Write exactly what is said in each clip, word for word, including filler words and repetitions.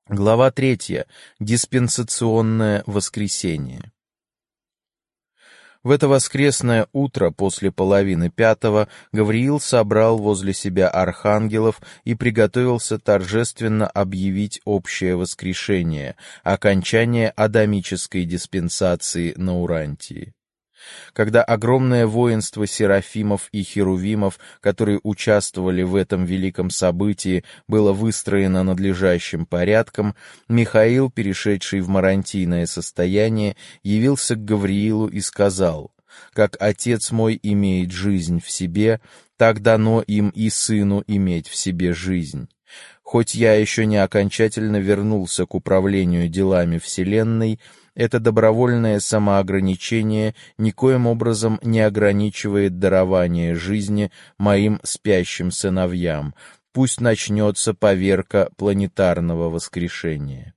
Глава третья. Диспенсационное воскресение. В это воскресное утро после половины пятого Гавриил собрал возле себя архангелов и приготовился торжественно объявить общее воскрешение, окончание адамической диспенсации на Урантии. Когда огромное воинство серафимов и херувимов, которые участвовали в этом великом событии, было выстроено надлежащим порядком, Михаил, перешедший в марантийное состояние, явился к Гавриилу и сказал: «Как Отец мой имеет жизнь в себе, так дано им и Сыну иметь в себе жизнь. Хоть я еще не окончательно вернулся к управлению делами вселенной, это добровольное самоограничение никоим образом не ограничивает дарование жизни моим спящим сыновьям. Пусть начнется поверка планетарного воскрешения».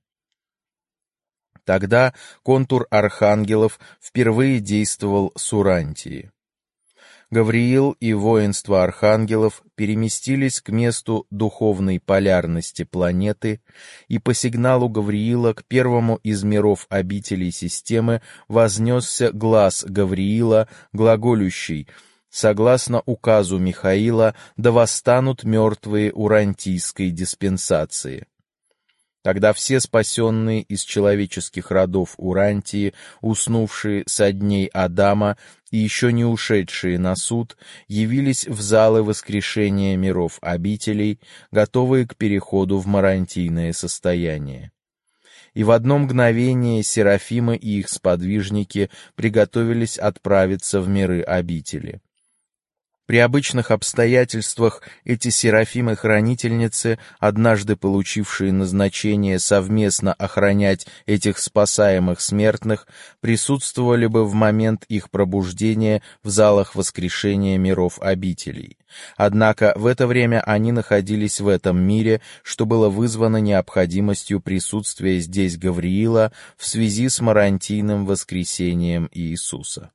Тогда контур архангелов впервые действовал с Урантии. Гавриил и воинство архангелов переместились к месту духовной полярности планеты, и по сигналу Гавриила к первому из миров обителей системы вознесся глас Гавриила, глаголющий: «Согласно указу Михаила, да восстанут мертвые урантийской диспенсации». Тогда все спасенные из человеческих родов Урантии, уснувшие со дней Адама и еще не ушедшие на суд, явились в залы воскрешения миров обителей, готовые к переходу в марантийное состояние. И в одно мгновение серафимы и их сподвижники приготовились отправиться в миры обители. При обычных обстоятельствах эти серафимы-хранительницы, однажды получившие назначение совместно охранять этих спасаемых смертных, присутствовали бы в момент их пробуждения в залах воскрешения миров обителей. Однако в это время они находились в этом мире, что было вызвано необходимостью присутствия здесь Гавриила в связи с марантийным воскресением Иисуса.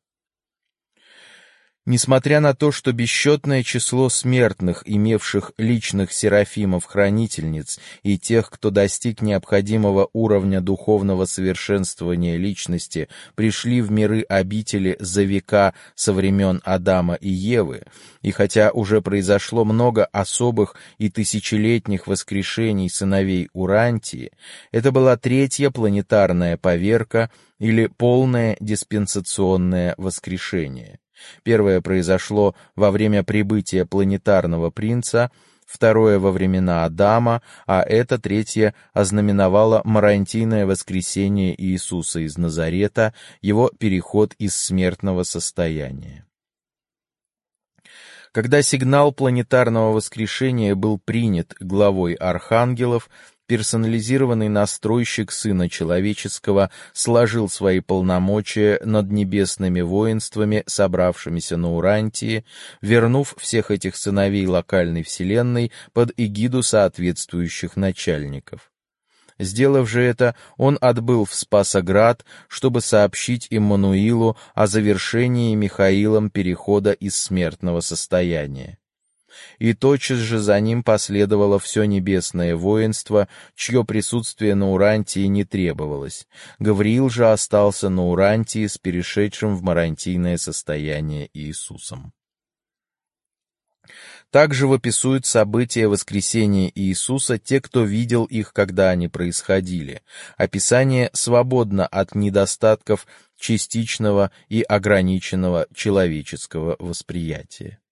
Несмотря на то, что бесчетное число смертных, имевших личных серафимов-хранительниц, и тех, кто достиг необходимого уровня духовного совершенствования личности, пришли в миры обители за века со времен Адама и Евы, и хотя уже произошло много особых и тысячелетних воскрешений сыновей Урантии, это была третья планетарная поверка или полное диспенсационное воскрешение. Первое произошло во время прибытия планетарного принца, второе — во времена Адама, а это третье ознаменовало марантийное воскресение Иисуса из Назарета, его переход из смертного состояния. Когда сигнал планетарного воскрешения был принят главой архангелов, персонализированный настройщик Сына Человеческого сложил свои полномочия над небесными воинствами, собравшимися на Урантии, вернув всех этих сыновей локальной вселенной под эгиду соответствующих начальников. Сделав же это, он отбыл в Спасоград, чтобы сообщить Иммануилу о завершении Михаилом перехода из смертного состояния. И тотчас же за ним последовало все небесное воинство, чье присутствие на Урантии не требовалось. Гавриил же остался на Урантии с перешедшим в марантийное состояние Иисусом. Также описывают события воскресения Иисуса те, кто видел их, когда они происходили. Описание свободно от недостатков частичного и ограниченного человеческого восприятия.